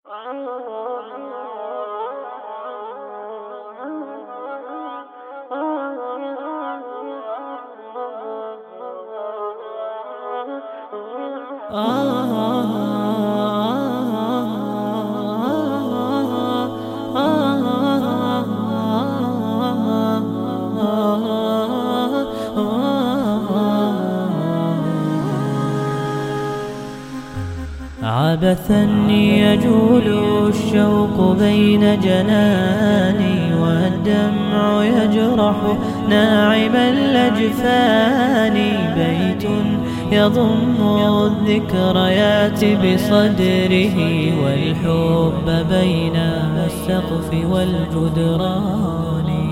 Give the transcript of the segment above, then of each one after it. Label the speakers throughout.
Speaker 1: عبثا يجول الشوق بين جناني، والدمع يجرح ناعم الأجفان. بيت يضم الذكريات بصدره، والحب بين السقف والجدران.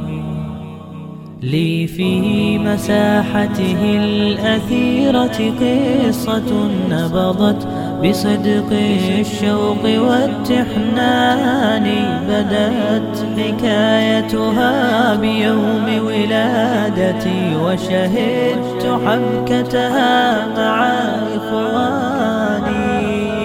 Speaker 1: لي في مساحته الأثيرة قصة نبضت بصدق الشوق والتحنان. بدأت حكايتها بيوم ولادتي، وشهدت حبكتها مع إخواني.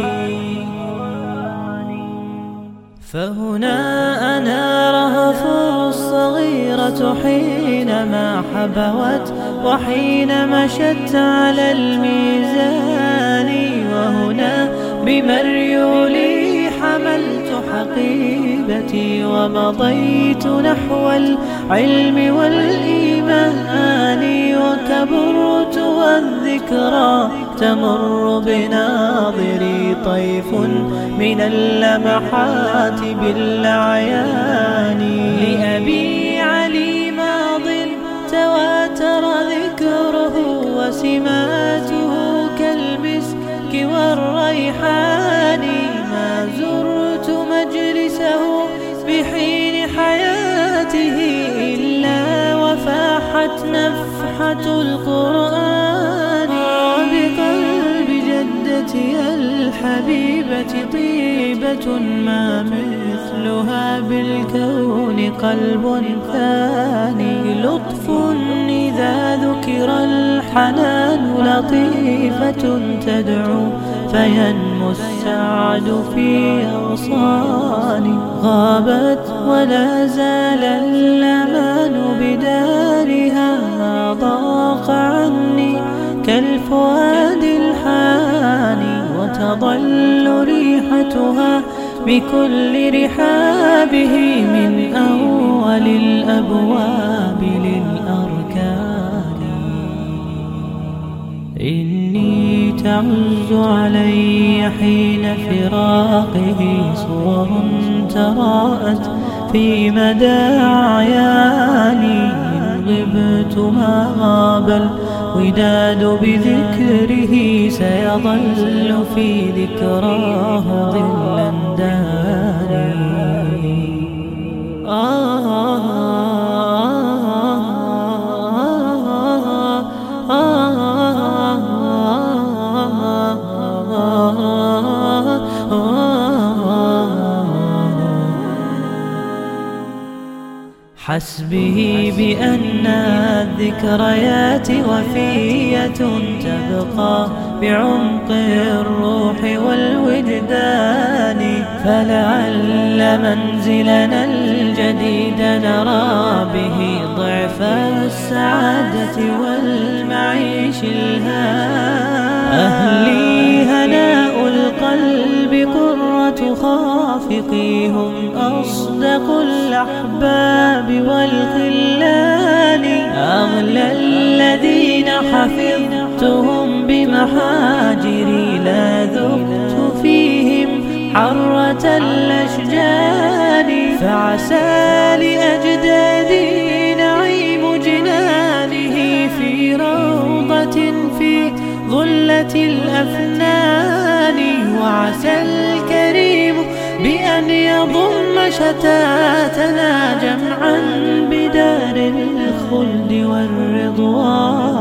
Speaker 1: فهنا أنا رهف الصغيرة حينما حبوت، وحين مشت على الميزان. وهنا بمريولي حملت حقيبتي، ومضيت نحو العلم والإيمان. وكبرت والذكرى تمر بناظري، طيف من اللمحات بالأعيان. لأبي علي ماض تواتر ذكره، وسماته كالمسك والريحان. ما زرت مجلسه بحين حياته، إلا وفاحت نفحة القرآن. بقلب جدتي الحبيبة طيبة، ما مثلها بالكون قلب ثاني. لطف إذا ذكر الحنان، لطيفة تدعو فينمو السعد في أغصاني. غابت ولا زال الأمان بدارها، ضاق عني كالفؤاد الحاني. وتظل ريحتها بكل رحابه، من أول الأبواب للأركان. إني تعز علي حين فراقه صور تراءت في مدى أعياني. إن غبت ما غاب الوداد بذكره، سيظل في ذكراه ظلا داني. حسبي بأن الذكريات وفية، تبقى بعمق الروح والوجدان. فلعل منزلنا الجديد نرى به ضعف السعادة والمعيش الهان. أهلي هناء القلب قرة خافقي، هم أصدق الأحباب والخلان. أغلى الذين حفظتهم بمحاجري، لا ذقت فيهم حرة الأشجان. فعسى لأجدادي نعيم جنانه، في روضة في ظلة الأفنان. وعسى الكريم بأن يضم شتاتنا جمعا بدار الخلد والرضوان.